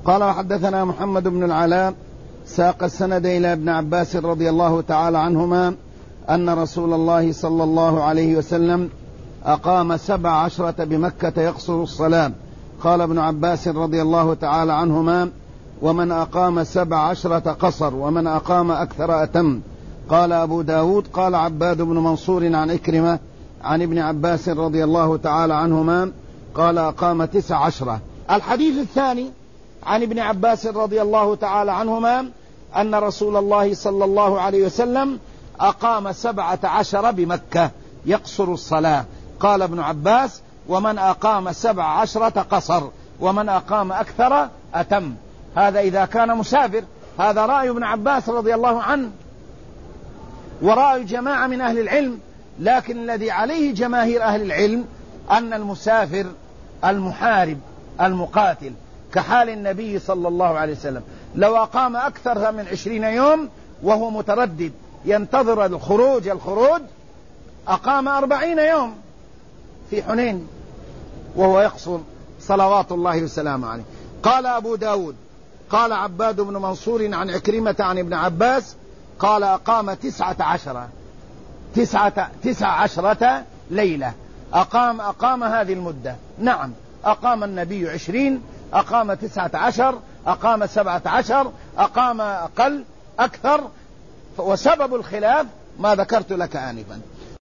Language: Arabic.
قال وحدثنا محمد بن العلاء ساق السند إلى ابن عباس رضي الله تعالى عنهما أن رسول الله صلى الله عليه وسلم أقام 17 بمكة يقصر الصلاة. قال ابن عباس رضي الله تعالى عنهما: ومن أقام 17 قصر، ومن أقام أكثر أتم. قال أبو داود: قال عباد بن منصور عن إكرمة عن ابن عباس رضي الله تعالى عنهما قال أقام 19. الحديث الثاني عن ابن عباس رضي الله تعالى عنهما أن رسول الله صلى الله عليه وسلم أقام 17 بمكة يقصر الصلاة. قال ابن عباس: ومن أقام 17 قصر، ومن أقام أكثر أتم. هذا إذا كان مسافر. هذا رأي ابن عباس رضي الله عنه ورأي جماعة من أهل العلم، لكن الذي عليه جماهير أهل العلم أن المسافر المحارب المقاتل كحال النبي صلى الله عليه وسلم لو أقام أكثر من 20 يوم وهو متردد ينتظر الخروج أقام 40 يوم في حنين وهو يقصر صلوات الله وسلامه عليه. قال أبو داود: قال عباد بن منصور عن عكرمة عن ابن عباس قال أقام 19 ليلة. أقام هذه المدة. نعم، أقام النبي 20، أقام 19، أقام 17، أقام أقل أكثر، وسبب الخلاف ما ذكرت لك آنفا.